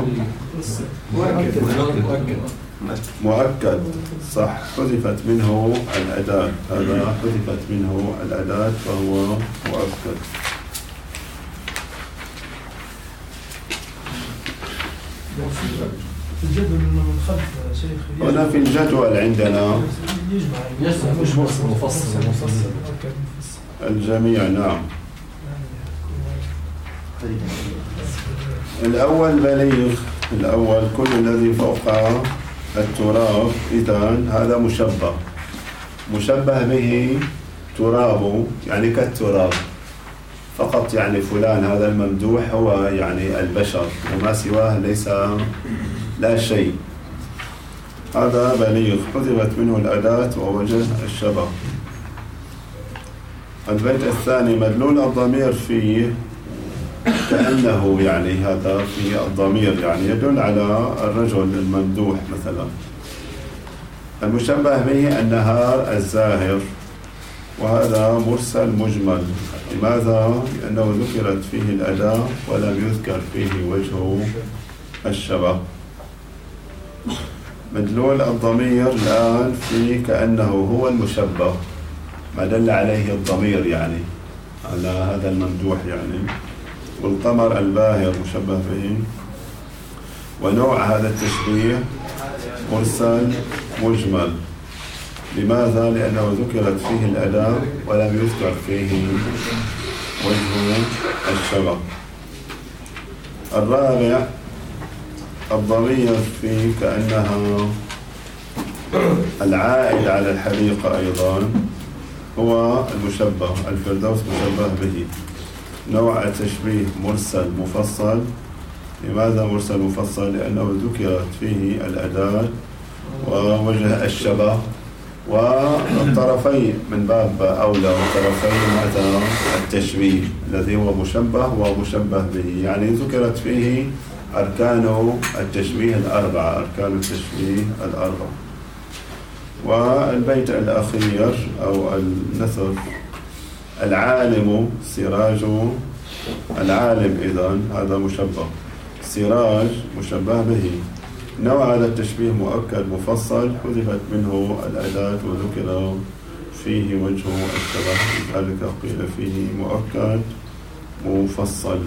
مؤكد. صح، حذفت منه الأداة. هذا حذفت منه الأداة فهو مؤكد. في الجدول من خلف شيخ. هنا في الجدول عندنا مش مرسل مفصل. الجميع. نعم. الأول بليغ. الأول كل الذي فوق التراب. إذن هذا مشبه. مشبه به تراب، يعني كالتراب فقط، يعني فلان هذا الممدوح هو يعني البشر وما سواه ليس لا شيء. هذا بليغ، حذفت منه الأداة ووجه الشبه. البيت الثاني مدلول الضمير فيه كأنه، يعني هذا في الضمير يعني يدل على الرجل الممدوح مثلا. المشبه به النهار الزاهر، وهذا مرسل مجمل. لماذا؟ لأنه ذكرت فيه الأداة ولم يذكر فيه وجه الشبه. مدلول الضمير الآن في كأنه هو المشبه، ما دل عليه الضمير يعني على هذا الممدوح يعني. والقمر الباهر مشبه به. ونوع هذا التشبيه مرسل مجمل. لماذا؟ لأنه ذكرت فيه الأداة ولم يذكر فيه وجه الشبه. الرابع الضمير في كأنها العائد على الحديقة أيضا هو المشبه. الفردوس مشبه به. نوع التشبيه مرسل مفصل. لماذا مرسل مفصل؟ لأنه ذكرت فيه الأداة ووجه الشبه والطرفين من باب أولى، وطرفين هذا التشبيه الذي هو مشبه ومشبه به، يعني ذكرت فيه أركان التشبيه الأربعة، أركان التشبيه الأربعة. والبيت الأخير أو النثر العالم سراج. العالم إذن هذا مشبه، سراج مشبه به. نوع هذا التشبيه مؤكد مفصل، حذفت منه الأداة وذكر فيه وجه الشبه، لذلك قيل فيه مؤكد مفصل.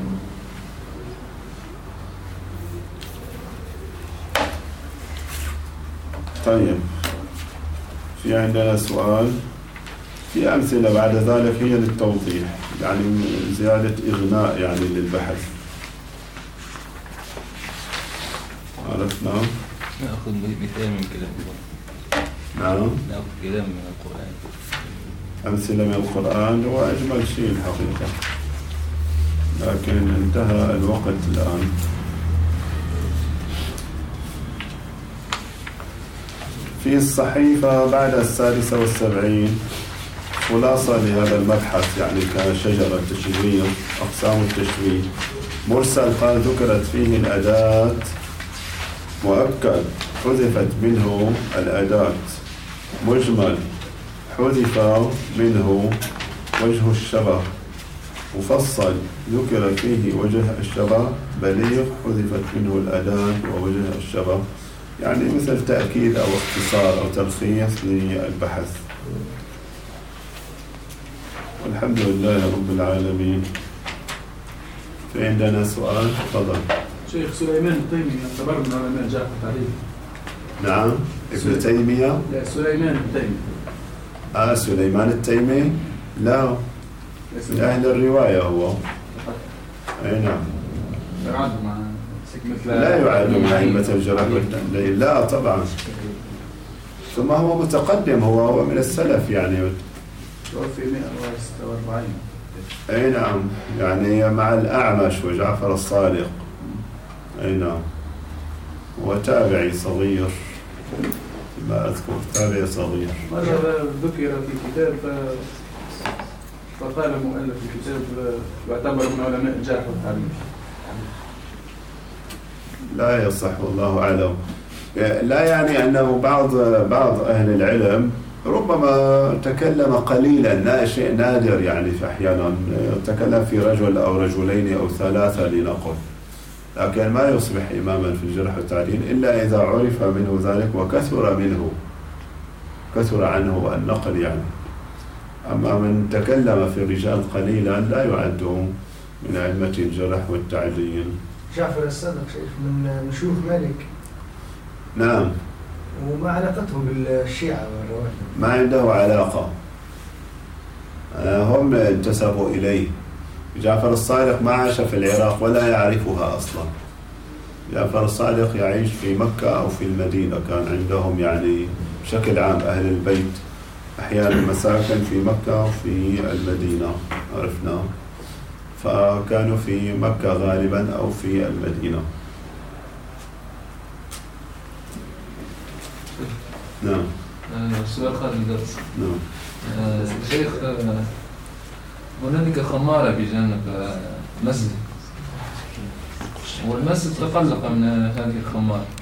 طيب، في عندنا سؤال. في أمثلة بعد ذلك هي للتوضيح، يعني زيادة إغناء يعني للبحث. عرفنا؟ نأخذ مثال من كلام الله. نعم. نأخذ كلام من القرآن. أمثلة من القرآن هو أجمل شيء الحقيقة، لكن انتهى الوقت الآن. في الصحيفة بعد 76 خلاصة لهذا المبحث، يعني كشجرة تشريح أقسام التشريح. مرسل قال ذكرت فيه الأداة، مؤكد حذفت منه الأداة، مجمل حذف منه وجه الشبه، مفصل ذكر فيه وجه الشبه، بليغ حذفت منه الأداة ووجه الشبه، يعني مثل تأكيد أو اختصار أو تلخيص للبحث. والحمد لله رب العالمين. في عندنا سؤال؟ تفضل. شيخ سليمان التيمي يعتبر من علماء جعفر التعديل؟ نعم. ابن تيمية؟ لا، سليمان التيمي. سليمان التيمي؟ لا، من أهل الرواية هو. أي نعم. لا يعاد مع أئمة الجرح والتعديل، لا طبعا. ثم هو متقدم، هو من السلف يعني. توفي 146. أي نعم، يعني مع الأعمش وجعفر الصادق. أي نعم. وتابعي صغير، ما أذكر، تابعي صغير. مرة ذكر في كتاب فقال مؤلف الكتاب واعتبر من علماء جعفر التعديل. لا يصح والله أعلم. لا يعني أنه بعض أهل العلم ربما تكلم قليلا، شيء نادر يعني، في أحيانا تكلم في رجل أو رجلين أو ثلاثة لنقل، لكن ما يصبح إماما في الجرح والتعديل إلا إذا عرف منه ذلك كثر عنه النقل يعني. أما من تكلم في الرجال قليلا لا يعد من أئمة الجرح والتعديل. جعفر الصادق شيخ من شيوخ مالك. نعم. وما علاقته بالشيعة والروافض؟ ما عنده علاقة، هم انتسبوا إليه. جعفر الصادق ما عاش في العراق ولا يعرفها أصلا. جعفر الصادق يعيش في مكة أو في المدينة، كان عندهم يعني بشكل عام أهل البيت أحيانا مساكن في مكة وفي المدينة عرفنا، فكانوا في مكة غالبا أو في المدينة. نعم. سؤال خارج الدرس. نعم. شيخ، هنالك خمارة بجانب مسجد، والمسجد تقلق من هذه الخمارة،